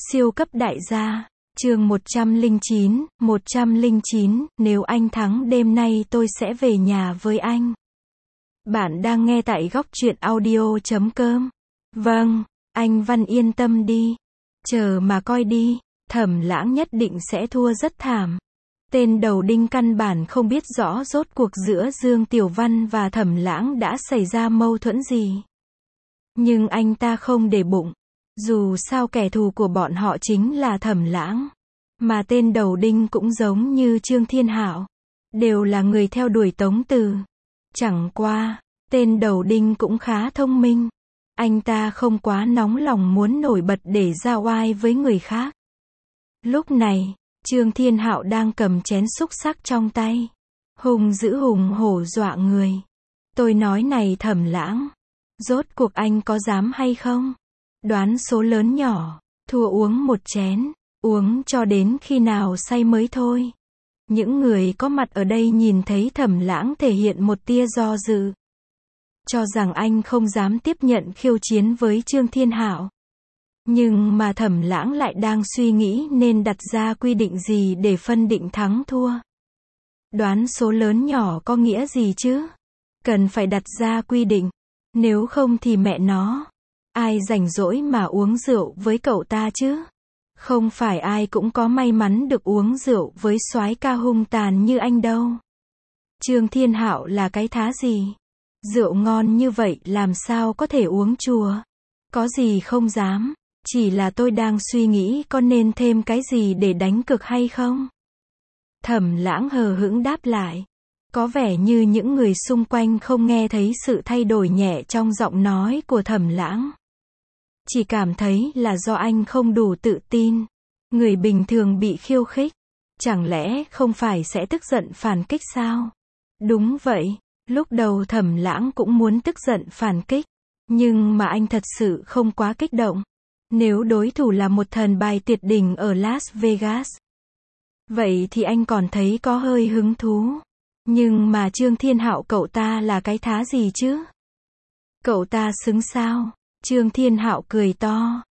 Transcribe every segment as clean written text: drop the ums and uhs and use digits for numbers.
Siêu cấp đại gia. Chương 109, nếu anh thắng đêm nay tôi sẽ về nhà với anh. Bạn đang nghe tại góc truyện audio.com. Vâng, anh Văn yên tâm đi. Chờ mà coi đi, Thẩm Lãng nhất định sẽ thua rất thảm. Tên đầu đinh căn bản không biết rõ rốt cuộc giữa Dương Tiểu Văn và Thẩm Lãng đã xảy ra mâu thuẫn gì. Nhưng anh ta không để bụng. Dù sao kẻ thù của bọn họ chính là Thẩm Lãng. Mà tên đầu đinh cũng giống như Trương Thiên Hạo. Đều là người theo đuổi Tống Từ. Chẳng qua, tên đầu đinh cũng khá thông minh. Anh ta không quá nóng lòng muốn nổi bật để ra oai với người khác. Lúc này, Trương Thiên Hạo đang cầm chén xúc xắc trong tay. Hùng dữ hùng hổ dọa người. Tôi nói này Thẩm Lãng. Rốt cuộc anh có dám hay không? Đoán số lớn nhỏ. Thua uống một chén. Uống cho đến khi nào say mới thôi. Những người có mặt ở đây nhìn thấy Thẩm Lãng thể hiện một tia do dự. Cho rằng anh không dám tiếp nhận khiêu chiến với Trương Thiên Hạo. Nhưng mà Thẩm Lãng lại đang suy nghĩ nên đặt ra quy định gì để phân định thắng thua. Đoán số lớn nhỏ có nghĩa gì chứ? Cần phải đặt ra quy định. Nếu không thì mẹ nó. Ai rảnh rỗi mà uống rượu với cậu ta chứ? Không phải ai cũng có may mắn được uống rượu với soái ca hung tàn như anh đâu. Trương Thiên Hạo là cái thá gì? Rượu ngon như vậy làm sao có thể uống chùa? Có gì không dám? Chỉ là tôi đang suy nghĩ có nên thêm cái gì để đánh cược hay không? Thẩm Lãng hờ hững đáp lại. Có vẻ như những người xung quanh không nghe thấy sự thay đổi nhẹ trong giọng nói của Thẩm Lãng. Chỉ cảm thấy là do anh không đủ tự tin. Người bình thường bị khiêu khích. Chẳng lẽ không phải sẽ tức giận phản kích sao? Đúng vậy. Lúc đầu Thẩm Lãng cũng muốn tức giận phản kích. Nhưng mà anh thật sự không quá kích động. Nếu đối thủ là một thần bài tuyệt đỉnh ở Las Vegas. Vậy thì anh còn thấy có hơi hứng thú. Nhưng mà Trương Thiên Hạo cậu ta là cái thá gì chứ? Cậu ta xứng sao? Trương Thiên Hạo cười to.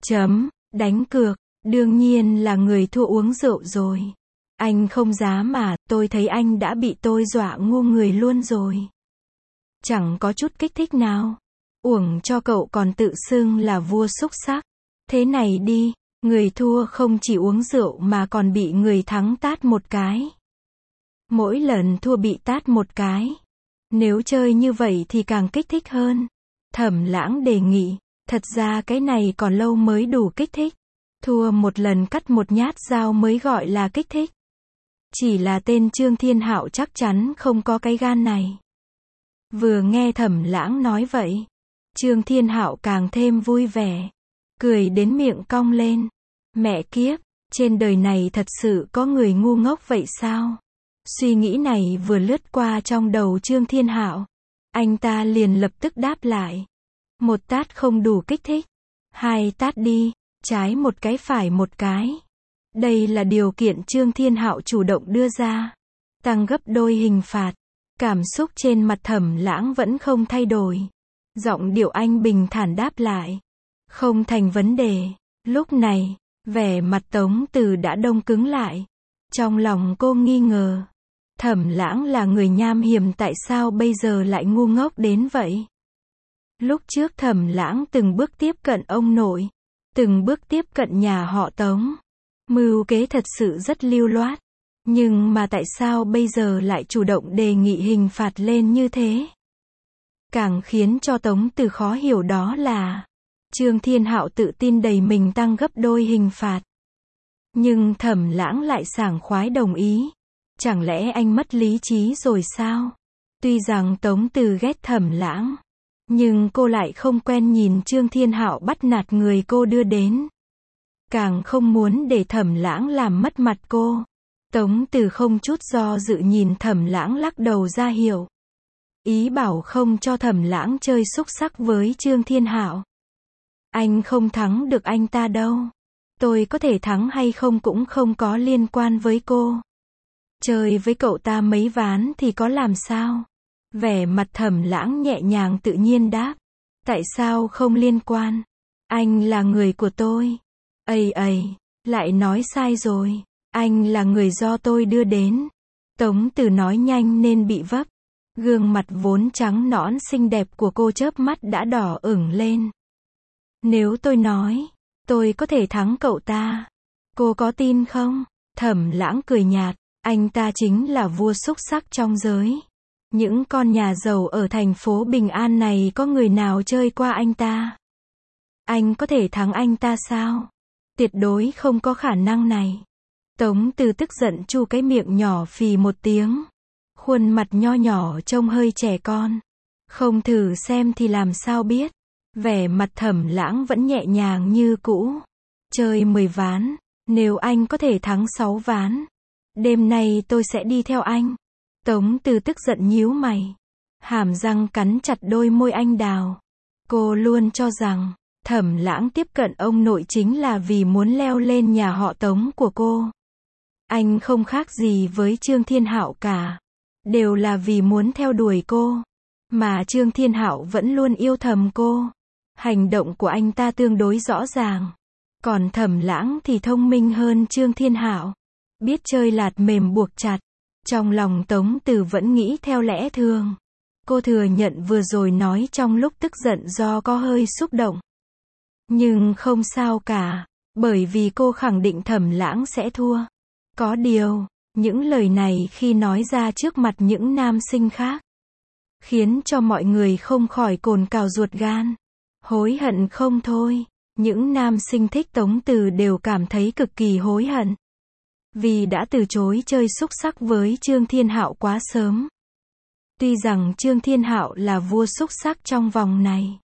Đánh cược, đương nhiên là người thua uống rượu rồi. Anh không dám mà, tôi thấy anh đã bị tôi dọa ngu người luôn rồi. Chẳng có chút kích thích nào. Uổng cho cậu còn tự xưng là vua xúc xắc. Thế này đi, người thua không chỉ uống rượu mà còn bị người thắng tát một cái. Mỗi lần thua bị tát một cái. Nếu chơi như vậy thì càng kích thích hơn. Thẩm Lãng đề nghị. Thật ra cái này còn lâu mới đủ kích thích. Thua một lần cắt một nhát dao mới gọi là kích thích. Chỉ là tên Trương Thiên Hạo chắc chắn không có cái gan này. Vừa nghe Thẩm Lãng nói vậy, Trương Thiên Hạo càng thêm vui vẻ. Cười đến miệng cong lên. Mẹ kiếp, trên đời này thật sự có người ngu ngốc vậy sao? Suy nghĩ này vừa lướt qua trong đầu Trương Thiên Hạo. Anh ta liền lập tức đáp lại. Một tát không đủ kích thích. Hai tát đi, trái một cái phải một cái. Đây là điều kiện Trương Thiên Hạo chủ động đưa ra. Tăng gấp đôi hình phạt. Cảm xúc trên mặt Thẩm Lãng vẫn không thay đổi. Giọng điệu anh bình thản đáp lại. Không thành vấn đề. Lúc này, vẻ mặt Tống Từ đã đông cứng lại. Trong lòng cô nghi ngờ. Thẩm Lãng là người nham hiểm tại sao bây giờ lại ngu ngốc đến vậy? Lúc trước Thẩm Lãng từng bước tiếp cận ông nội. Từng bước tiếp cận nhà họ Tống. Mưu kế thật sự rất lưu loát. Nhưng mà tại sao bây giờ lại chủ động đề nghị hình phạt lên như thế? Càng khiến cho Tống Từ khó hiểu đó là Trương Thiên Hạo tự tin đầy mình tăng gấp đôi hình phạt. Nhưng Thẩm Lãng lại sảng khoái đồng ý. Chẳng lẽ anh mất lý trí rồi sao? Tuy rằng Tống Từ ghét Thẩm Lãng, nhưng cô lại không quen nhìn Trương Thiên Hạo bắt nạt người cô đưa đến. Càng không muốn để Thẩm Lãng làm mất mặt cô. Tống Từ không chút do dự nhìn Thẩm Lãng lắc đầu ra hiệu. Ý bảo không cho Thẩm Lãng chơi xúc xắc với Trương Thiên Hạo. Anh không thắng được anh ta đâu. Tôi có thể thắng hay không cũng không có liên quan với cô. Chơi với cậu ta mấy ván thì có làm sao? Vẻ mặt Thẩm Lãng nhẹ nhàng tự nhiên đáp. Tại sao không liên quan? Anh là người của tôi. Ây, lại nói sai rồi. Anh là người do tôi đưa đến. Tống Từ nói nhanh nên bị vấp. Gương mặt vốn trắng nõn xinh đẹp của cô chớp mắt đã đỏ ửng lên. Nếu tôi nói, tôi có thể thắng cậu ta, cô có tin không? Thẩm Lãng cười nhạt, anh ta chính là vua xúc sắc trong giới. Những con nhà giàu ở thành phố Bình An này có người nào chơi qua anh ta? Anh có thể thắng anh ta sao? Tuyệt đối không có khả năng này. Tống Từ tức giận chu cái miệng nhỏ phì một tiếng. Khuôn mặt nho nhỏ trông hơi trẻ con. Không thử xem thì làm sao biết. Vẻ mặt Thẩm Lãng vẫn nhẹ nhàng như cũ. Chơi 10 ván, nếu anh có thể thắng 6 ván, đêm nay tôi sẽ đi theo anh. Tống Từ tức giận nhíu mày. Hàm răng cắn chặt đôi môi anh đào. Cô luôn cho rằng, Thẩm Lãng tiếp cận ông nội chính là vì muốn leo lên nhà họ Tống của cô. Anh không khác gì với Trương Thiên Hạo cả. Đều là vì muốn theo đuổi cô. Mà Trương Thiên Hạo vẫn luôn yêu thầm cô. Hành động của anh ta tương đối rõ ràng. Còn Thẩm Lãng thì thông minh hơn Trương Thiên Hạo. Biết chơi lạt mềm buộc chặt. Trong lòng Tống Từ vẫn nghĩ theo lẽ thường. Cô thừa nhận vừa rồi nói trong lúc tức giận do có hơi xúc động. Nhưng không sao cả. Bởi vì cô khẳng định Thẩm Lãng sẽ thua. Có điều, những lời này khi nói ra trước mặt những nam sinh khác, khiến cho mọi người không khỏi cồn cào ruột gan. Hối hận không thôi. Những nam sinh thích Tống Từ đều cảm thấy cực kỳ hối hận. Vì đã từ chối chơi xúc sắc với Trương Thiên Hạo quá sớm. Tuy rằng Trương Thiên Hạo là vua xúc sắc trong vòng này.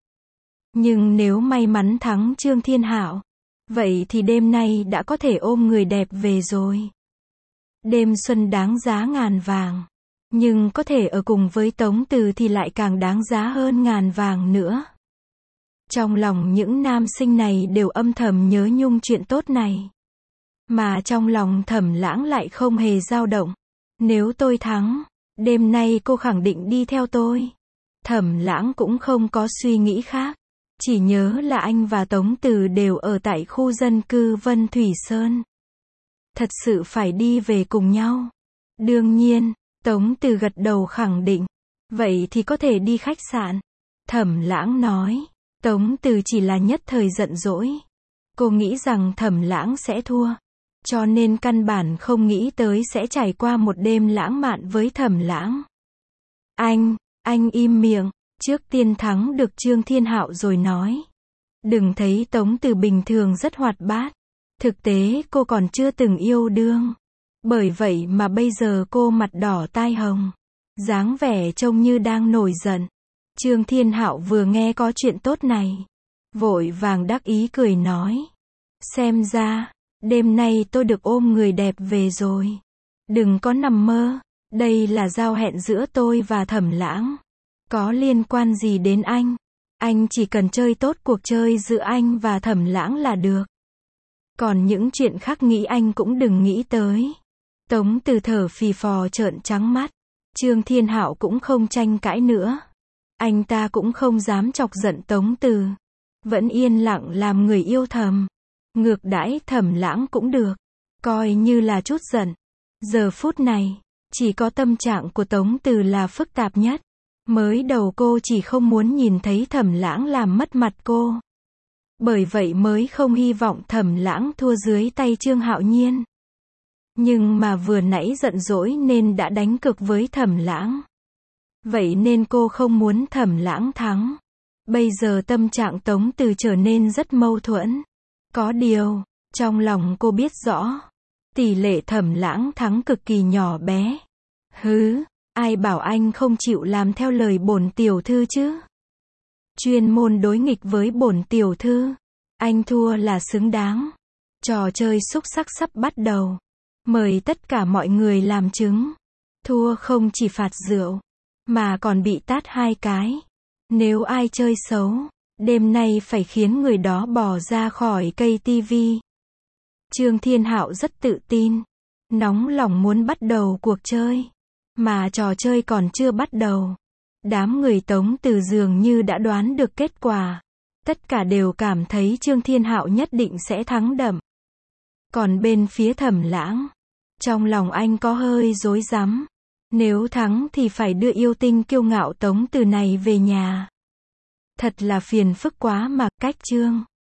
Nhưng nếu may mắn thắng Trương Thiên Hạo, vậy thì đêm nay đã có thể ôm người đẹp về rồi. Đêm xuân đáng giá ngàn vàng. Nhưng có thể ở cùng với Tống Từ thì lại càng đáng giá hơn ngàn vàng nữa. Trong lòng những nam sinh này đều âm thầm nhớ nhung chuyện tốt này. Mà trong lòng Thẩm Lãng lại không hề dao động. Nếu tôi thắng, đêm nay cô khẳng định đi theo tôi. Thẩm Lãng cũng không có suy nghĩ khác. Chỉ nhớ là anh và Tống Từ đều ở tại khu dân cư Vân Thủy Sơn. Thật sự phải đi về cùng nhau. Đương nhiên, Tống Từ gật đầu khẳng định. Vậy thì có thể đi khách sạn. Thẩm Lãng nói. Tống Từ chỉ là nhất thời giận dỗi. Cô nghĩ rằng Thẩm Lãng sẽ thua. Cho nên căn bản không nghĩ tới sẽ trải qua một đêm lãng mạn với Thẩm Lãng. Anh im miệng. Trước tiên thắng được Trương Thiên Hạo rồi nói. Đừng thấy Tống Từ bình thường rất hoạt bát. Thực tế cô còn chưa từng yêu đương. Bởi vậy mà bây giờ cô mặt đỏ tai hồng. Dáng vẻ trông như đang nổi giận. Trương Thiên Hạo vừa nghe có chuyện tốt này, vội vàng đắc ý cười nói. Xem ra, đêm nay tôi được ôm người đẹp về rồi. Đừng có nằm mơ. Đây là giao hẹn giữa tôi và Thẩm Lãng. Có liên quan gì đến anh? Anh chỉ cần chơi tốt cuộc chơi giữa anh và Thẩm Lãng là được. Còn những chuyện khác nghĩ anh cũng đừng nghĩ tới. Tống Từ thở phì phò trợn trắng mắt. Trương Thiên Hạo cũng không tranh cãi nữa. Anh ta cũng không dám chọc giận Tống Từ. Vẫn yên lặng làm người yêu thầm. Ngược đãi Thẩm Lãng cũng được. Coi như là chút giận. Giờ phút này, chỉ có tâm trạng của Tống Từ là phức tạp nhất. Mới đầu cô chỉ không muốn nhìn thấy Thẩm Lãng làm mất mặt cô. Bởi vậy mới không hy vọng Thẩm Lãng thua dưới tay Trương Hạo Nhiên. Nhưng mà vừa nãy giận dỗi nên đã đánh cược với Thẩm Lãng. Vậy nên cô không muốn Thẩm Lãng thắng. Bây giờ tâm trạng Tống Từ trở nên rất mâu thuẫn. Có điều, trong lòng cô biết rõ, tỷ lệ Thẩm Lãng thắng cực kỳ nhỏ bé. Hứ, ai bảo anh không chịu làm theo lời bổn tiểu thư chứ? Chuyên môn đối nghịch với bổn tiểu thư. Anh thua là xứng đáng. Trò chơi xúc sắc sắp bắt đầu. Mời tất cả mọi người làm chứng. Thua không chỉ phạt rượu, mà còn bị tát 2 cái. Nếu ai chơi xấu, đêm nay phải khiến người đó bỏ ra khỏi cây tivi. Trương Thiên Hạo rất tự tin. Nóng lòng muốn bắt đầu cuộc chơi. Mà trò chơi còn chưa bắt đầu. Đám người Tống Từ dường như đã đoán được kết quả. Tất cả đều cảm thấy Trương Thiên Hạo nhất định sẽ thắng đậm. Còn bên phía Thẩm Lãng, trong lòng anh có hơi rối rắm. Nếu thắng thì phải đưa yêu tinh kiêu ngạo Tống Từ này về nhà. Thật là phiền phức quá mà, cách Trương